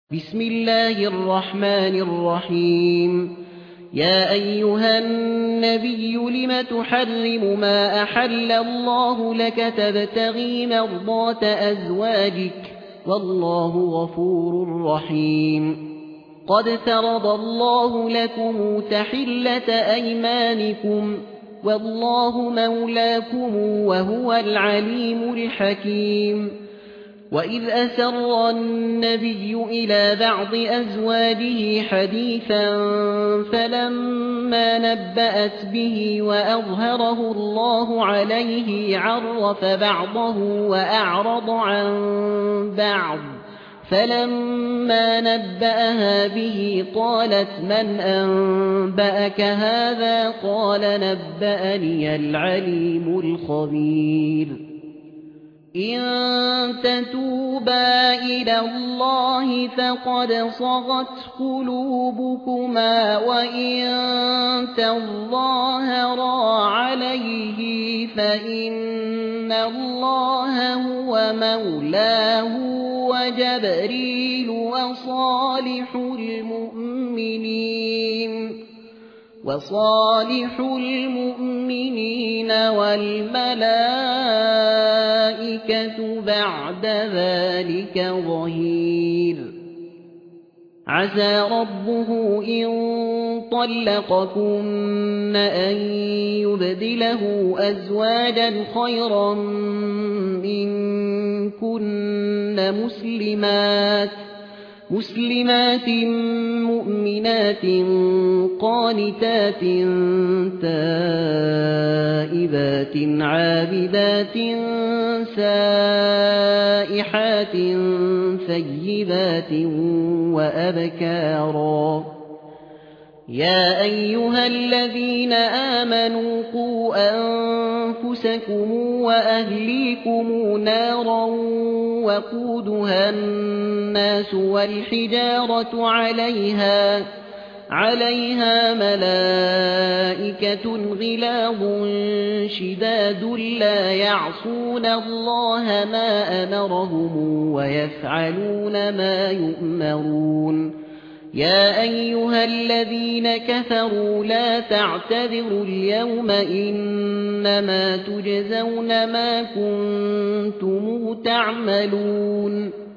بسم الله الرحمن الرحيم. يا أيها النبي لم تحرم ما أحل الله لك تبتغي مرضات أزواجك والله غفور رحيم. قد فرض الله لكم تحلة أيمانكم والله مولاكم وهو العليم الحكيم. وإذ أسر النبي إلى بعض أزواجه حديثا فلما نبأت به وأظهره الله عليه عرف بعضه وأعرض عن بعض فلما نبأها به قالت من أنبأك هذا قال نبأني العليم الخبير. إن تتوبا إلى الله فقد صغت قلوبكما وإن تظاهرا عليه فإن الله هو مولاه وجبريل وصالح المؤمنين والملائكة بعد ذلك ظهير. عسى ربه إن طلقكن أن يبدله أزواجا خيرا منكن مسلمات مؤمنات قانتات تائبات عابدات سائحات ثيبات وأبكارا. يا أيها الذين آمنوا قوا أنفسكم وأهليكم نارا وقودها الناس والحجارة عليها ملائكة غلاظ شداد لا يعصون الله ما أمرهم ويفعلون ما يؤمرون. يا أيها الذين كفروا لا تعتذروا اليوم إنما تجزون ما كنتم تعملون.